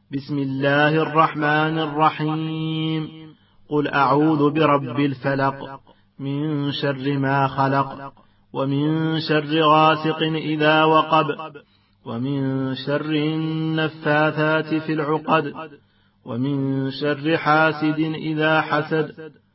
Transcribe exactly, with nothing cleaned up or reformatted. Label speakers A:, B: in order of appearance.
A: بسم الله الرحمن الرحيم. قل أعوذ برب الفلق من شر ما خلق، ومن شر غاسق إذا وقب، ومن شر النفاثات في العقد، ومن شر حاسد إذا حسد.